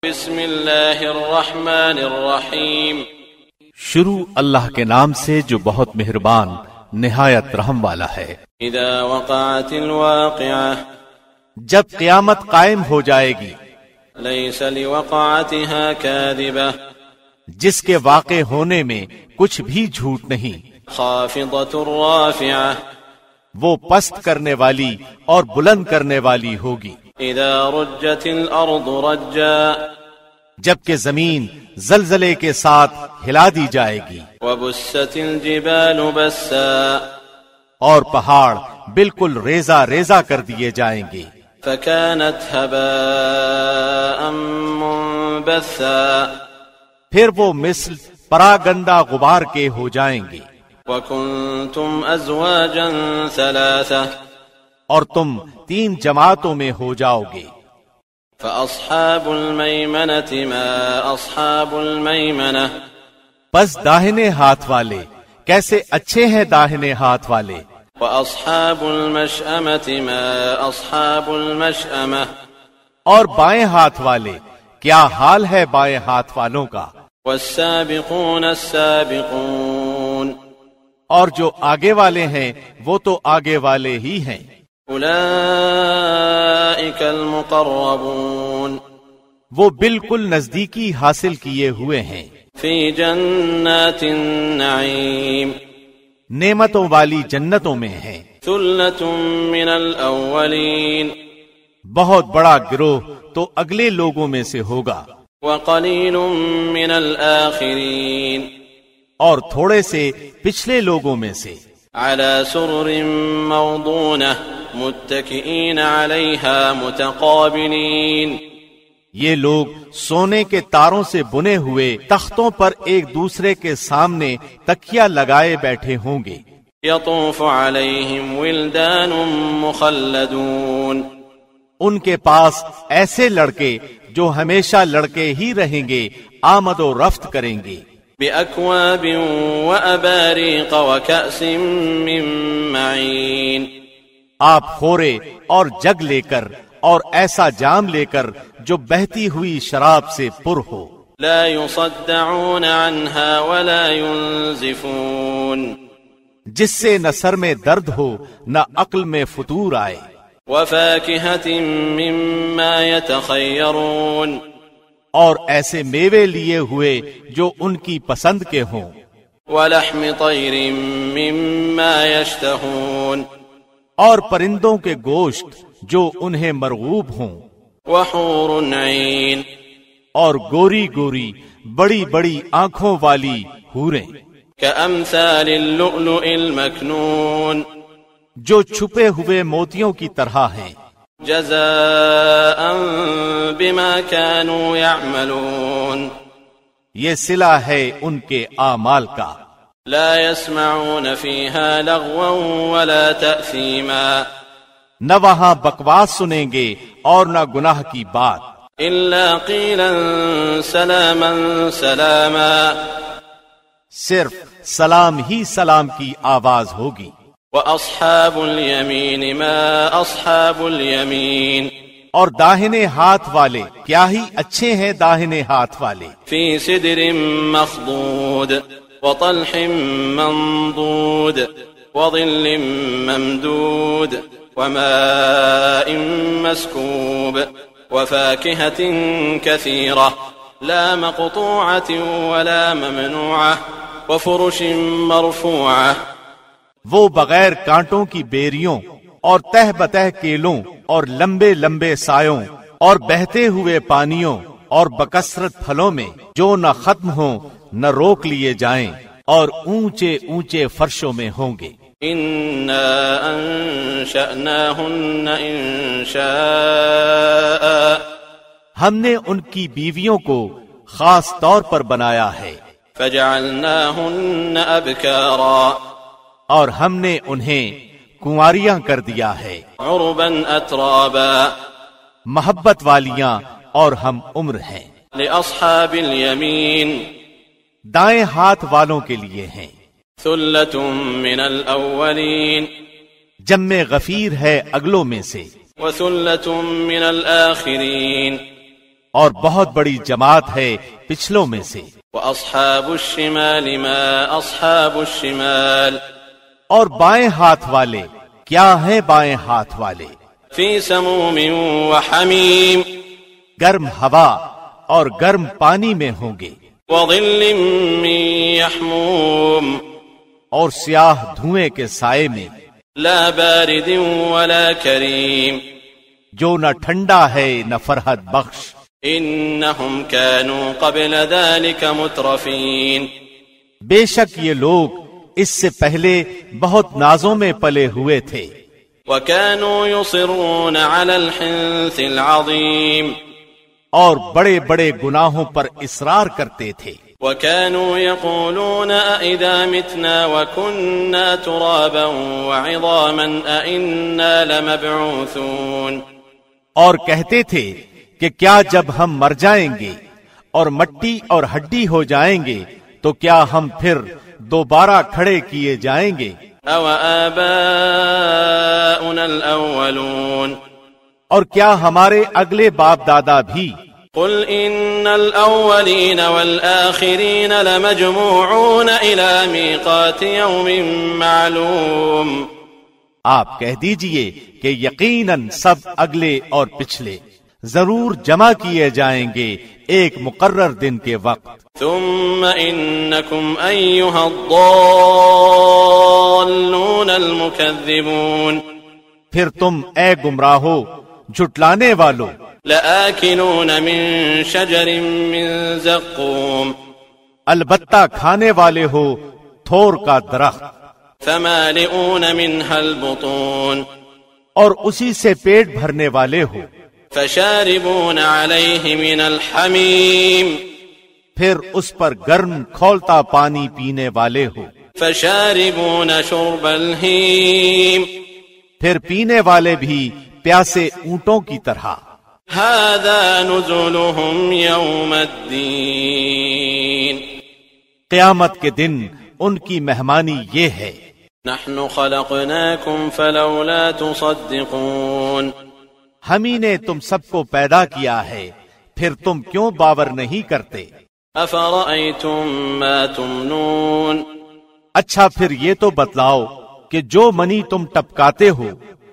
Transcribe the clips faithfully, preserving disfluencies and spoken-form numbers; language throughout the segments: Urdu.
بسم اللہ الرحمن الرحیم، شروع اللہ کے نام سے جو بہت مہربان نہایت رحم والا ہے۔ اذا وقعت الواقعہ، جب قیامت قائم ہو جائے گی، لیس لوقعتها کاذبہ، جس کے واقع ہونے میں کچھ بھی جھوٹ نہیں، خافضۃ رافعہ، وہ پست کرنے والی اور بلند کرنے والی ہوگی۔ اذا رجت الارض رجا، جبکہ زمین زلزلے کے ساتھ ہلا دی جائے گی، وبست الجبال بسا، اور پہاڑ بالکل ریزہ ریزہ کر دیے جائیں گے، فكانت هباء منبثا، پھر وہ مثل پراگندہ غبار کے ہو جائیں گے۔ وكنتم ازواجا ثلاثة، اور تم تین جماعتوں میں ہو جاؤ گے۔ فأصحاب المیمنة ما أصحاب المیمنة، بس داہنے ہاتھ والے کیسے اچھے ہیں داہنے ہاتھ والے، وأصحاب المشأمة ما أصحاب المشأمة، اور بائیں ہاتھ والے کیا حال ہے بائیں ہاتھ والوں کا۔ والسابقون السابقون، اور جو آگے والے ہیں وہ تو آگے والے ہی ہیں۔ اولئک المقربون، وہ بالکل نزدیکی حاصل کیے ہوئے ہیں، فی جنات النعیم، نعمتوں والی جنتوں میں ہیں۔ ثلۃ من الاولین، بہت بڑا گروہ تو اگلے لوگوں میں سے ہوگا، وقلیل من الآخرین، اور تھوڑے سے پچھلے لوگوں میں سے۔ علی سرر موضونہ متکئین علیہا متقابلین، یہ لوگ سونے کے تاروں سے بنے ہوئے تختوں پر ایک دوسرے کے سامنے تکیہ لگائے بیٹھے ہوں گے۔ یطوف علیہم ولدان مخلدون، ان کے پاس ایسے لڑکے جو ہمیشہ لڑکے ہی رہیں گے آمد و رفت کریں گے۔ بأکواب وأباریق وکأس من معین، آپ خورے اور جگ لے کر اور ایسا جام لے کر جو بہتی ہوئی شراب سے پر ہو۔ لا يصدعون عنها ولا ينزفون، جس سے نہ سر میں درد ہو نہ عقل میں فتور آئے۔ وفاکہۃ مما یتخیرون، اور ایسے میوے لیے ہوئے جو ان کی پسند کے ہوں۔ ولحم طیر مما یشتہون، اور پرندوں کے گوشت جو انہیں مرغوب ہوں۔ وحور عین، اور گوری گوری بڑی بڑی آنکھوں والی حوریں، کامثال اللؤلؤ المکنون، جو چھپے ہوئے موتیوں کی طرح ہیں۔ جزاء بما كانوا يعملون، یہ صلہ ہے ان کے اعمال کا۔ لا يسمعون فيها لغوا ولا تأثيما، نہ وہاں بکواس سنیں گے اور نہ گناہ کی بات۔ الا قيلا سلاما سلاما، صرف سلام ہی سلام کی آواز ہوگی۔ وأصحاب اليمين ما أصحاب اليمين، اور داہنے ہاتھ والے کیا ہی اچھے ہیں داہنے ہاتھ والے۔ في سدر مخضود وطلح منضود وظل ممدود وماء مسكوب وفاكهة كثيرة لا مقطوعة ولا ممنوعة وفرش مرفوعة، وہ بغیر کانٹوں کی بیریوں اور تہ بتہ کیلوں اور لمبے لمبے سایوں اور بہتے ہوئے پانیوں اور بکثرت پھلوں میں جو نہ ختم ہوں نہ روک لیے جائیں، اور اونچے اونچے فرشوں میں ہوں گے۔ انا انشأناہن انشاء، ہم نے ان کی بیویوں کو خاص طور پر بنایا ہے۔ فجعلناہن ابکارا، اور ہم نے انہیں کنواریاں کر دیا ہے۔ عربا اترابا، محبت والیاں اور ہم عمر ہیں۔ لأصحاب الیمین، دائیں ہاتھ والوں کے لیے ہیں۔ ثلۃ من الاولین، جمع غفیر ہے اگلوں میں سے۔ وثلۃ من الآخرین، اور بہت بڑی جماعت ہے پچھلوں میں سے. وَأَصْحَابُ الشِّمَالِ مَا أَصْحَابُ الشِّمَالِ اور بائیں ہاتھ والے کیا ہیں بائیں ہاتھ والے؟ فِي سَمُومٍ وَحَمِيمٍ گرم ہوا اور گرم پانی میں ہوں گے. وَظِلٍّ مِّن يَحْمُومٍ اور سیاہ دھوئیں کے سائے میں. لَا بَارِدٍ وَلَا كَرِيمٍ جو نہ ٹھنڈا ہے نہ فرحت بخش. إِنَّهُمْ كَانُوا قَبْلَ ذَلِكَ مُتْرَفِينَ بے شک یہ لوگ اس سے پہلے بہت نازوں میں پلے ہوئے تھے. وَكَانُوا يُصِرُّونَ عَلَى الْحِنثِ الْعَظِيمِ اور بڑے بڑے گناہوں پر اصرار کرتے تھے. وَكَانُوا يَقُولُونَ أَإِذَا مِتْنَا وَكُنَّا تُرَابًا وَعِظَامًا أَإِنَّا لَمَبْعُوثُونَ اور کہتے تھے کہ کیا جب ہم مر جائیں گے اور مٹی اور ہڈی ہو جائیں گے تو کیا ہم پھر دوبارہ کھڑے کیے جائیں گے؟ أَوَآبَاؤُنَا الْأَوَّلُونَ اور کیا ہمارے اگلے باپ دادا بھی؟ قُلْ إِنَّ الْأَوَّلِينَ وَالْآخِرِينَ لَمَجْمُوعُونَ إِلَى مِيقَاتِ يَوْمٍ مَّعْلُومٍ آپ کہہ دیجئے کہ یقیناً سب اگلے اور پچھلے ضرور جمع کیے جائیں گے ایک مقرر دن کے وقت. ثم انکم ایھا الضالون المکذبون پھر تم اے گمراہو جھٹلانے والو لآکلون من شجر من زقوم البتہ کھانے والے ہو تھور کا درخت. فمالئون منها البطون اور اسی سے پیٹ بھرنے والے ہو. فشاربون علیہ من الحمیم پھر اس پر گرم کھولتا پانی پینے والے ہو. فشاربون شرب الہیم پھر پینے والے بھی پیاسے اونٹوں کی طرح. ھذا نزلهم یوم الدین قیامت کے دن ان کی مہمانی یہ ہے. نحن خلقناکم فلولا تصدقون ہم ہی نے تم سب کو پیدا کیا ہے پھر تم کیوں باور نہیں کرتے؟ افرأیتم ما تمنون اچھا پھر یہ تو بتلاؤ کہ جو منی تم ٹپکاتے ہو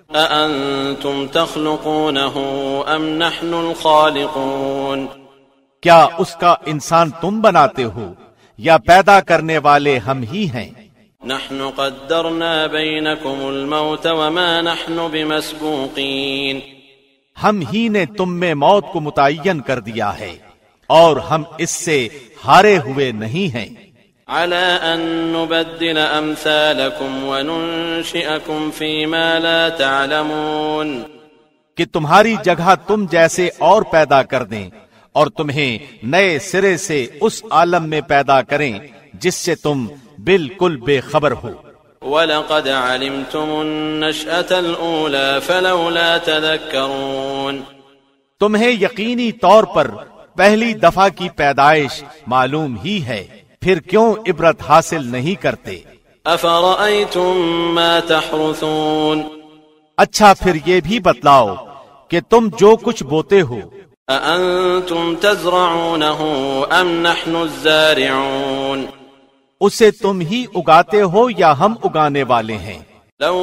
اانتم تخلقونه ام نحن الخالقون کیا اس کا انسان تم بناتے ہو یا پیدا کرنے والے ہم ہی ہیں؟ نحن قدرنا بینکم الموت وما نحن بمسبوقین ہم ہی نے تم میں موت کو متعین کر دیا ہے اور ہم اس سے ہارے ہوئے نہیں ہیں. على ان نبدل امثالکم وننشئکم فیما لا تعلمون کہ تمہاری جگہ تم جیسے اور پیدا کر دیں اور تمہیں نئے سرے سے اس عالم میں پیدا کریں جس سے تم بالکل بے خبر ہو. وَلَقَدْ عَلِمْتُمُ النَّشْأَةَ الْأُولَى فَلَوْلَا تَذَكَّرُونَ تمہیں یقینی طور پر پہلی دفعہ کی پیدائش معلوم ہی ہے پھر کیوں عبرت حاصل نہیں کرتے؟ أَفَرَأَيْتُم مَّا تَحْرُثُونَ اچھا پھر یہ بھی بتلاؤ کہ تم جو کچھ بوتے ہو أَأَنتُمْ تَزْرَعُونَهُ أَمْ نَحْنُ الزَّارِعُونَ اسے تم ہی اگاتے ہو یا ہم اگانے والے ہیں؟ لو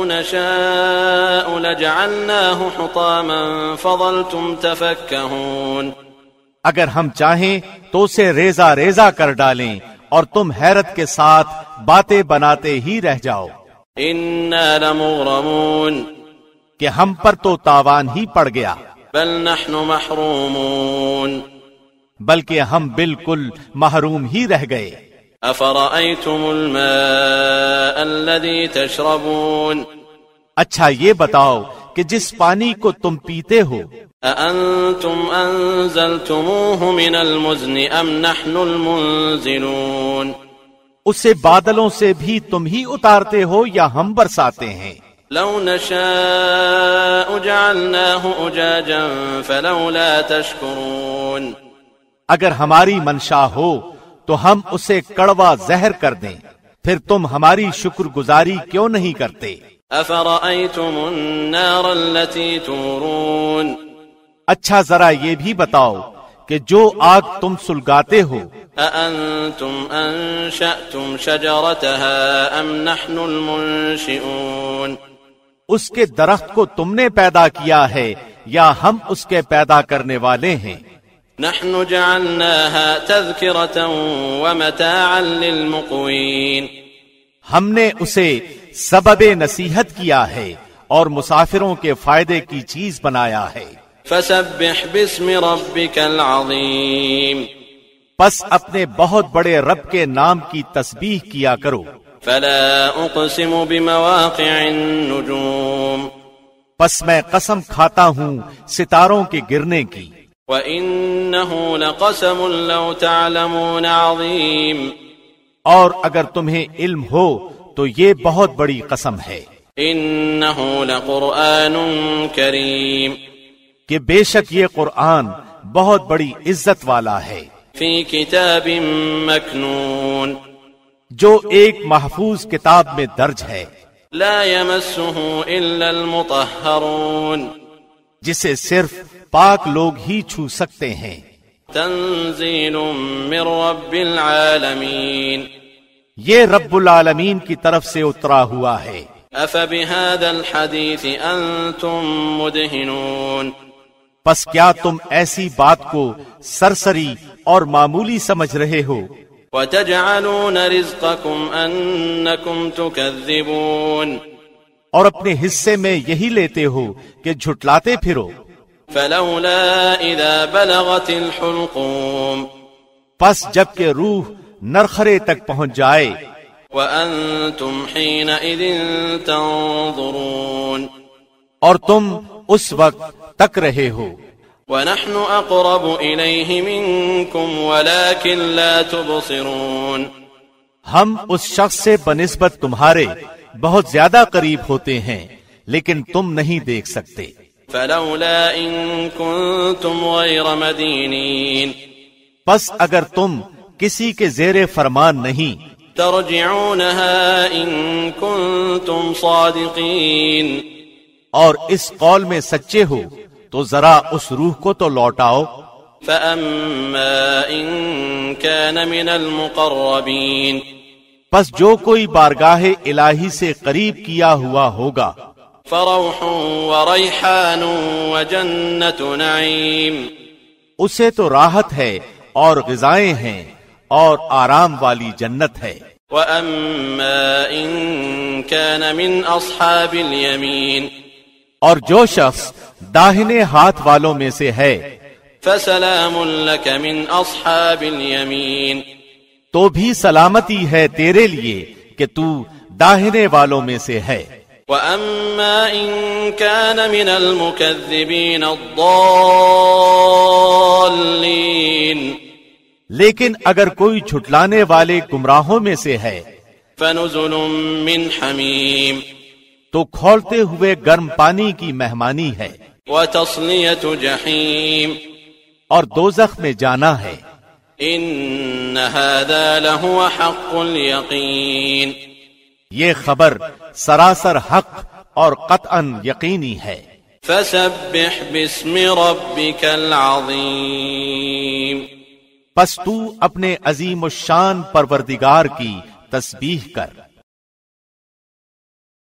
نشاء لجعلناه حطاما فظلتم تفكهون اگر ہم چاہیں تو اسے ریزہ ریزہ کر ڈالیں اور تم حیرت کے ساتھ باتیں بناتے ہی رہ جاؤ. انا لمغرمون کہ ہم پر تو تاوان ہی پڑ گیا. بل نحن محرومون بلکہ ہم بالکل محروم ہی رہ گئے. افرأيتم الماء الذي تشربون اچھا یہ بتاؤ کہ جس پانی کو تم پیتے ہو أأنتم أنزلتموه من المزن أم نحن المنزلون اسے بادلوں سے بھی تم ہی اتارتے ہو یا ہم برساتے ہیں؟ لو نشاء جعلناه أجاجا فلولا تشكرون اگر ہماری منشا ہو تو ہم اسے کڑوا زہر کر دیں پھر تم ہماری شکر گزاری کیوں نہیں کرتے؟ افرأيتم النار التي تورون اچھا ذرا یہ بھی بتاؤ کہ جو آگ تم سلگاتے ہو أأنتم أنشأتم شجرتها أم نحن المنشئون اس کے درخت کو تم نے پیدا کیا ہے یا ہم اس کے پیدا کرنے والے ہیں؟ نحن جعلناها تذكرة ومتاعا للمقوين ہم نے اسے سبب نصیحت کیا ہے اور مسافروں کے فائدے کی چیز بنایا ہے۔ فسبح باسم ربك العظيم پس اپنے بہت بڑے رب کے نام کی تسبیح کیا کرو۔ فلا اقسم بمواقع النجوم پس میں قسم کھاتا ہوں ستاروں کے گرنے کی۔ وإنه لقسم لو تعلمون عظيم اور اگر تمہیں علم ہو تو یہ بہت بڑی قسم ہے۔ إنه لقرآن كريم کہ بے شک یہ قرآن بہت بڑی عزت والا ہے۔ في كتاب مكنون جو ایک محفوظ کتاب میں درج ہے۔ لا يمسه إلا المطهرون جسے صرف پاک لوگ ہی چھو سکتے ہیں۔ تنزيل من رب العالمين یہ رب العالمین کی طرف سے اترا ہوا ہے۔ أفبهذا الحديث أنتم مدهنون پس کیا تم ایسی بات کو سرسری اور معمولی سمجھ رہے ہو؟ وتجعلون رزقكم أنكم تكذبون اور اپنے حصے میں یہی لیتے ہو کہ جھٹلاتے پھرو۔ فلولا إذا بلغت الحلقوم پس جب کہ روح نرخرے تک پہنچ جائے۔ وأنتم حينئذ تنظرون اور تم اس وقت تک رہے ہو۔ ونحن أقرب إليه منكم ولكن لا تبصرون ہم اس شخص سے بنسبت تمہارے بہت زیادہ قریب ہوتے ہیں لیکن تم نہیں دیکھ سکتے۔ فلولا إن كنتم غير مدينين پس اگر تم کسی کے زیر فرمان نہیں ترجعونها إن كنتم صادقين اور اس قول میں سچے ہو تو ذرا اس روح کو تو لوٹاؤ۔ فأما إن كان من المقربين پس جو کوئی بارگاہ الہی سے قریب کیا ہوا ہوگا فروح وريحان وجنة نعيم اسے تو راحت ہے اور غذائیں ہیں اور آرام والی جنت ہے۔ وأما إن كان من أصحاب اليمين اور جو شخص داہنے ہاتھ والوں میں سے ہے فسلام لك من أصحاب اليمين تو بھی سلامتی ہے تیرے لیے کہ تو داہنے والوں میں سے ہے۔ وأما إن كان من المكذبين الضالين لیکن اگر کوئی جھٹلانے والے گمراہوں میں سے ہے فنزل من حمیم تو کھولتے ہوئے گرم پانی کی مہمانی ہے۔ وتصلیۃ جحیم اور دوزخ میں جانا ہے۔ ان هذا لهو حق اليقین یہ خبر سراسر حق اور قطعاً یقینی ہے۔ فسبح باسم ربك العظیم پس تو اپنے عظیم الشان پروردگار کی تسبیح کر۔